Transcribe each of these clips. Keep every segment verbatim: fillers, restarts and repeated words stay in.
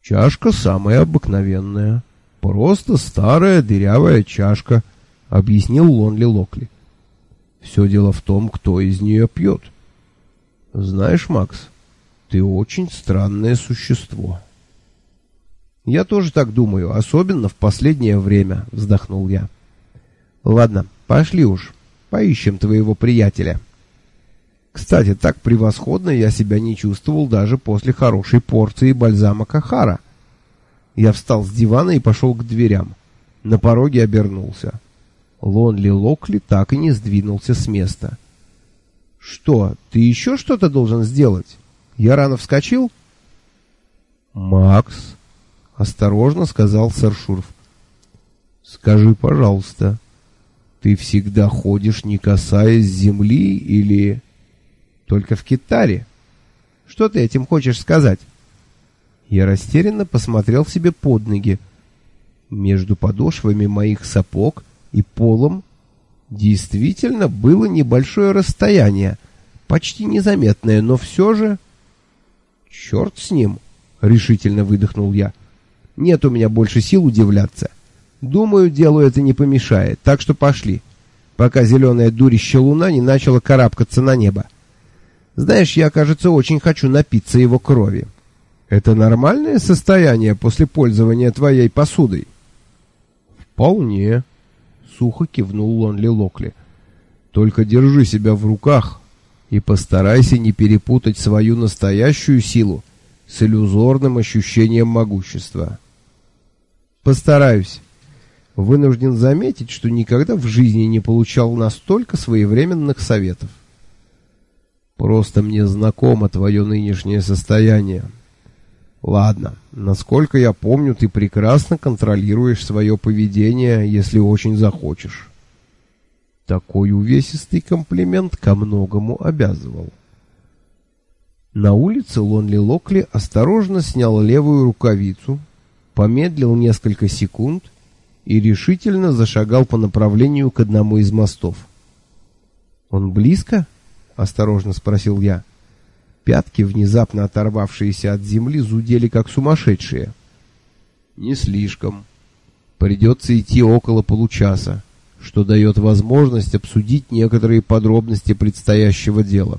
Чашка самая обыкновенная. Просто старая дырявая чашка, объяснил Лонли Локли. Все дело в том, кто из нее пьет. Знаешь, Макс, ты очень странное существо. Я тоже так думаю, особенно в последнее время, вздохнул я. Ладно, пошли уж, поищем твоего приятеля. Кстати, так превосходно я себя не чувствовал даже после хорошей порции бальзама Кахара. Я встал с дивана и пошел к дверям. На пороге обернулся. Лонли Локли так и не сдвинулся с места. «Что, ты еще что-то должен сделать? Я рано вскочил?» «Макс», — осторожно сказал сэр Шурф, — «скажи, пожалуйста, ты всегда ходишь, не касаясь земли, или...» «Только в китаре? Что ты этим хочешь сказать?» Я растерянно посмотрел себе под ноги. Между подошвами моих сапог и полом действительно было небольшое расстояние, почти незаметное, но все же... «Черт с ним!» — решительно выдохнул я. «Нет у меня больше сил удивляться. Думаю, делу это не помешает, так что пошли, пока зеленая дурища луна не начала карабкаться на небо. Знаешь, я, кажется, очень хочу напиться его крови. Это нормальное состояние после пользования твоей посудой?» «Вполне», — сухо кивнул Лонли Локли. «Только держи себя в руках и постарайся не перепутать свою настоящую силу с иллюзорным ощущением могущества». «Постараюсь. Вынужден заметить, что никогда в жизни не получал настолько своевременных советов. Просто мне знакомо твое нынешнее состояние. Ладно, насколько я помню, ты прекрасно контролируешь свое поведение, если очень захочешь». Такой увесистый комплимент ко многому обязывал. На улице Лонли Локли осторожно снял левую рукавицу, помедлил несколько секунд и решительно зашагал по направлению к одному из мостов. «Он близко?» — осторожно спросил я. Пятки, внезапно оторвавшиеся от земли, зудели как сумасшедшие. «Не слишком. Придется идти около получаса, что дает возможность обсудить некоторые подробности предстоящего дела.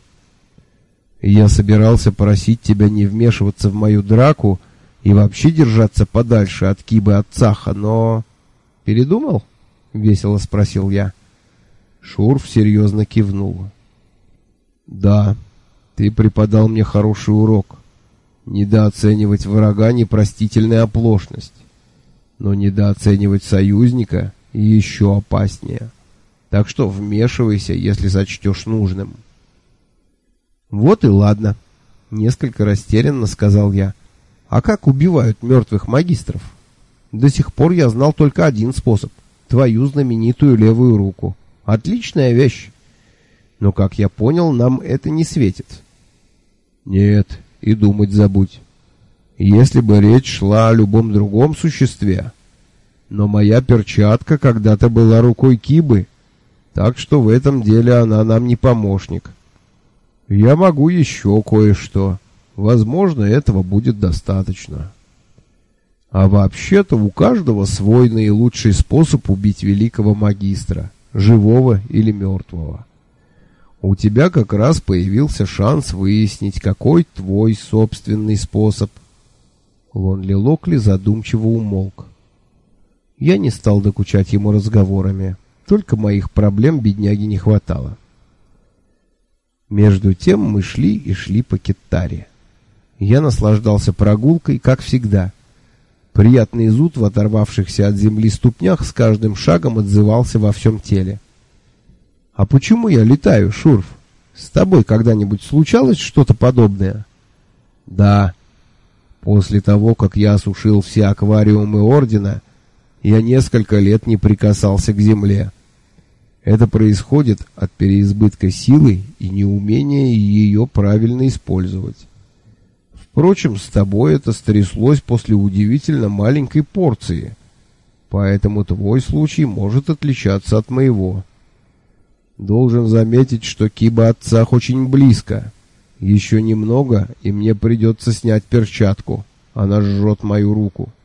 Я собирался просить тебя не вмешиваться в мою драку и вообще держаться подальше от Кибы Ацаха, но...» «Передумал?» — весело спросил я. Шурф серьезно кивнул. «Да, ты преподал мне хороший урок. Недооценивать врага — непростительная оплошность. Но недооценивать союзника еще опаснее. Так что вмешивайся, если сочтешь нужным». «Вот и ладно», — несколько растерянно сказал я. «А как убивают мертвых магистров? До сих пор я знал только один способ — твою знаменитую левую руку. Отличная вещь. Но, как я понял, нам это не светит». «Нет, и думать забудь. Если бы речь шла о любом другом существе. Но моя перчатка когда-то была рукой Кибы, так что в этом деле она нам не помощник. Я могу еще кое-что. Возможно, этого будет достаточно. А вообще-то у каждого свой наилучший способ убить великого магистра, живого или мертвого. У тебя как раз появился шанс выяснить, какой твой собственный способ». Лонли Локли задумчиво умолк. Я не стал докучать ему разговорами, только моих проблем бедняге не хватало. Между тем мы шли и шли по Киттаре. Я наслаждался прогулкой, как всегда. Приятный зуд в оторвавшихся от земли ступнях с каждым шагом отзывался во всем теле. «А почему я летаю, Шурф? С тобой когда-нибудь случалось что-то подобное?» «Да. После того, как я осушил все аквариумы Ордена, я несколько лет не прикасался к земле. Это происходит от переизбытка силы и неумения ее правильно использовать. Впрочем, с тобой это стряслось после удивительно маленькой порции, поэтому твой случай может отличаться от моего. Должен заметить, что Киба Ацах очень близко. Еще немного, и мне придется снять перчатку, Она жжет мою руку.